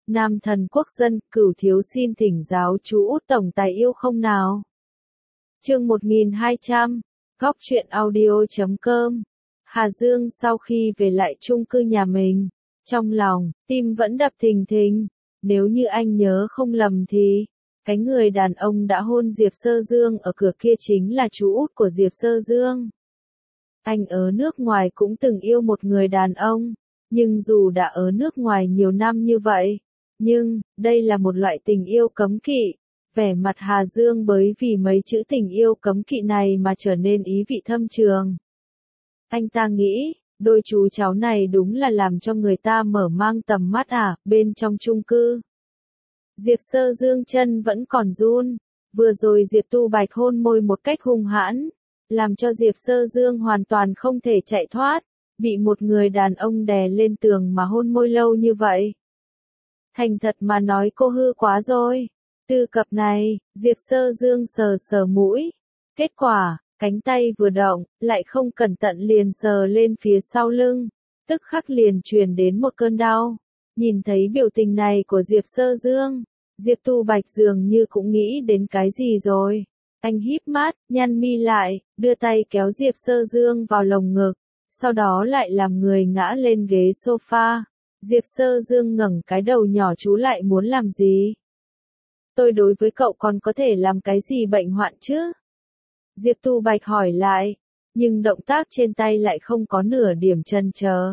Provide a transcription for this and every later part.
Nam thần quốc dân, Cửu thiếu xin thỉnh giáo chú Út tổng tài yêu không nào. Chương 1200, Góc truyện audio.com. Hà Dương sau khi về lại chung cư nhà mình, trong lòng, tim vẫn đập thình thình. Nếu như anh nhớ không lầm thì, cái người đàn ông đã hôn Diệp Sơ Dương ở cửa kia chính là chú Út của Diệp Sơ Dương. Anh ở nước ngoài cũng từng yêu một người đàn ông, nhưng dù đã ở nước ngoài nhiều năm như vậy, nhưng, đây là một loại tình yêu cấm kỵ. Vẻ mặt Hà Dương bởi vì mấy chữ tình yêu cấm kỵ này mà trở nên ý vị thâm trường. Anh ta nghĩ, đôi chú cháu này đúng là làm cho người ta mở mang tầm mắt bên trong chung cư. Diệp Sơ Dương chân vẫn còn run, vừa rồi Diệp Tu Bạch hôn môi một cách hung hãn, làm cho Diệp Sơ Dương hoàn toàn không thể chạy thoát, bị một người đàn ông đè lên tường mà hôn môi lâu như vậy. Thành thật mà nói cô hư quá rồi. Từ cặp này, Diệp Sơ Dương sờ sờ mũi. Kết quả, cánh tay vừa động, lại không cẩn thận liền sờ lên phía sau lưng. Tức khắc liền truyền đến một cơn đau. Nhìn thấy biểu tình này của Diệp Sơ Dương, Diệp Tu Bạch dường như cũng nghĩ đến cái gì rồi. Anh híp mắt, nhăn mi lại, đưa tay kéo Diệp Sơ Dương vào lồng ngực. Sau đó lại làm người ngã lên ghế sofa. Diệp Sơ Dương ngẩng cái đầu nhỏ chú lại muốn làm gì? Tôi đối với cậu còn có thể làm cái gì bệnh hoạn chứ? Diệp Tu Bạch hỏi lại, nhưng động tác trên tay lại không có nửa điểm chần chờ.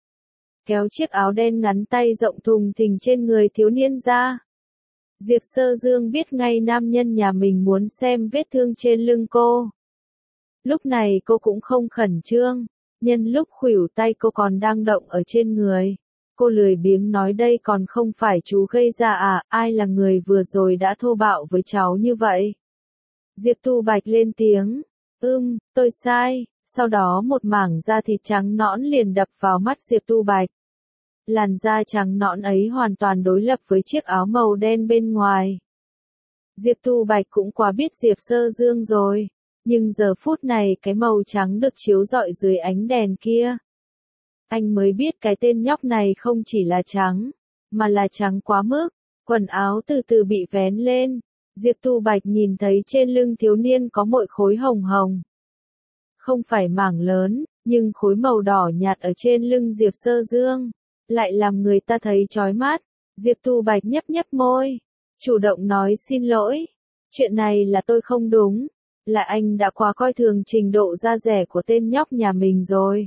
Kéo chiếc áo đen ngắn tay rộng thùng thình trên người thiếu niên ra. Diệp Sơ Dương biết ngay nam nhân nhà mình muốn xem vết thương trên lưng cô. Lúc này cô cũng không khẩn trương, nhân lúc khuỷu tay cô còn đang động ở trên người. Cô lười biếng nói đây còn không phải chú gây ra ai là người vừa rồi đã thô bạo với cháu như vậy. Diệp Tu Bạch lên tiếng, tôi sai, sau đó một mảng da thịt trắng nõn liền đập vào mắt Diệp Tu Bạch. Làn da trắng nõn ấy hoàn toàn đối lập với chiếc áo màu đen bên ngoài. Diệp Tu Bạch cũng quá biết Diệp Sơ Dương rồi, nhưng giờ phút này cái màu trắng được chiếu rọi dưới ánh đèn kia. Anh mới biết cái tên nhóc này không chỉ là trắng, mà là trắng quá mức, quần áo từ từ bị vén lên. Diệp Tu Bạch nhìn thấy trên lưng thiếu niên có một khối hồng hồng. Không phải mảng lớn, nhưng khối màu đỏ nhạt ở trên lưng Diệp Sơ Dương, lại làm người ta thấy chói mắt. Diệp Tu Bạch nhấp nhấp môi, chủ động nói xin lỗi. Chuyện này là tôi không đúng, là anh đã quá coi thường trình độ da dẻ của tên nhóc nhà mình rồi.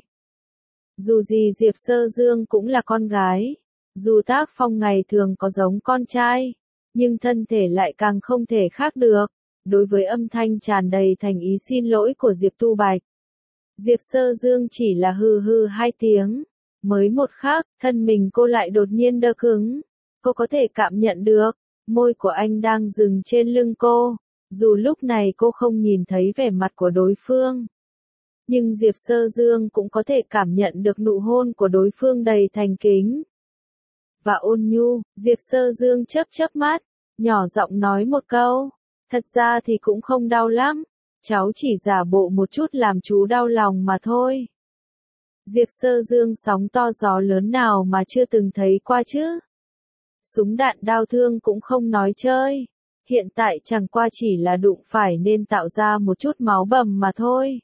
Dù gì Diệp Sơ Dương cũng là con gái, dù tác phong ngày thường có giống con trai, nhưng thân thể lại càng không thể khác được. Đối với âm thanh tràn đầy thành ý xin lỗi của Diệp Tu Bạch, Diệp Sơ Dương chỉ là hừ hừ hai tiếng. Mới một khắc, thân mình cô lại đột nhiên đơ cứng. Cô có thể cảm nhận được, môi của anh đang dừng trên lưng cô, dù lúc này cô không nhìn thấy vẻ mặt của đối phương. Nhưng Diệp Sơ Dương cũng có thể cảm nhận được nụ hôn của đối phương đầy thành kính và ôn nhu. Diệp Sơ Dương chớp chớp mắt, nhỏ giọng nói một câu, thật ra thì cũng không đau lắm, cháu chỉ giả bộ một chút làm chú đau lòng mà thôi. Diệp Sơ Dương sóng to gió lớn nào mà chưa từng thấy qua chứ? Súng đạn đau thương cũng không nói chơi, hiện tại chẳng qua chỉ là đụng phải nên tạo ra một chút máu bầm mà thôi.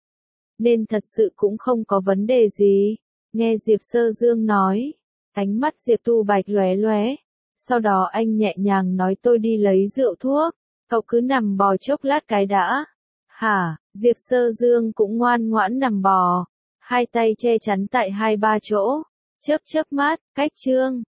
Nên thật sự cũng không có vấn đề gì. Nghe Diệp Sơ Dương nói, ánh mắt Diệp Tu Bạch lóe lóe. Sau đó anh nhẹ nhàng nói tôi đi lấy rượu thuốc, cậu cứ nằm bò chốc lát cái đã. Hả? Diệp Sơ Dương cũng ngoan ngoãn nằm bò, hai tay che chắn tại hai ba chỗ, chớp chớp mắt, cách chương.